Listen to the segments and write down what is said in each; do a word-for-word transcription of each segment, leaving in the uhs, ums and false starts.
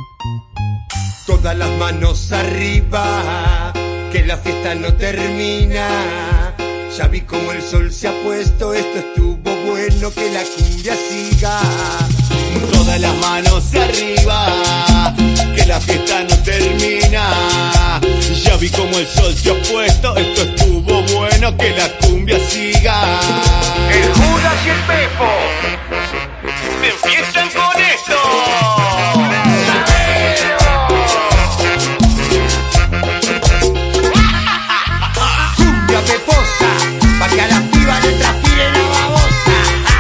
Todas las manos arriba, que la fiesta no termina. Ya vi como el sol se ha puesto, esto estuvo bueno, que la cumbia siga. Todas las manos arriba, que la fiesta no termina. Ya vi como el sol se ha puesto, esto estuvo bueno, que la cumbia siga. El Judas y el Pepo empiezan con esto. Cumbia peposa, pa' que a las pibas le transpire la babosa.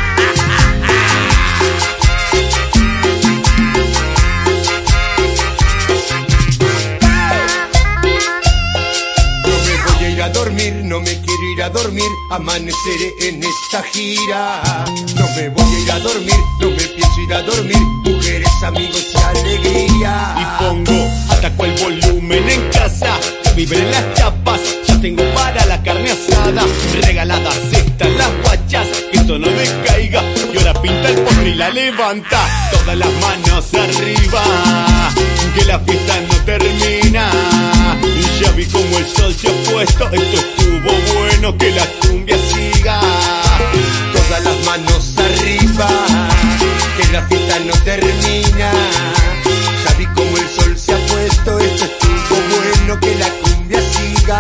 No me voy a ir a dormir, no me quiero ir a dormir, amaneceré en esta gira. No me voy a ir a dormir, no me pienso ir a dormir, mujeres, amigos y alegría. Y pongo, ataco el volumen en casa, que vibren las chapas, ya tengo para la carne asada. Regaladas están las guachas, que esto no decaiga, y ahora pinta el postre y la levanta. Todas las manos arriba, que la fiesta no termina. Ya vi como el sol se ha puesto, esto estuvo bueno, que la cumbia siga. Todas las manos arriba, que la fiesta no termina. Ya vi como el sol se ha puesto, esto estuvo bueno, que la cumbia siga.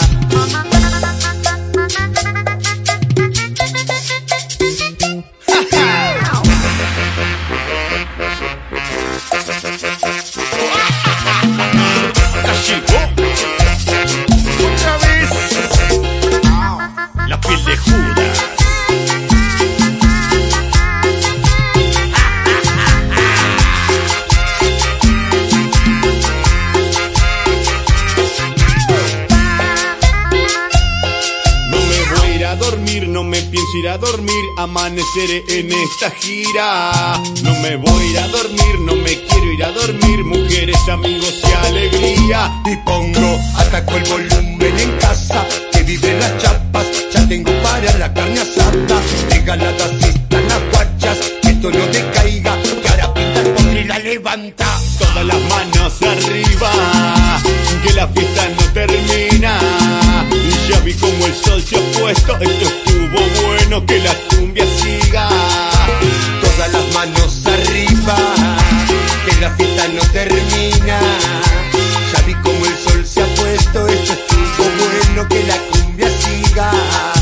Otra vez, la piel de Judas. No me pienso ir a dormir, amaneceré en esta gira. No me voy a ir a dormir, no me quiero ir a dormir, mujeres, amigos y alegría. Y pongo, ataco el volumen en casa, que viven las chapas, ya tengo para la carne asada. Regaladas están las guachas, que esto no decaiga, que ahora pinta el postre y la levanta. Todas las manos arriba, que la fiesta no termina. Ya vi como el sol se ha puesto, esto estuvo bueno, que la cumbia siga. Todas las manos arriba, que la fiesta no termina. Ya vi como el sol se ha puesto, esto estuvo bueno, que la cumbia siga.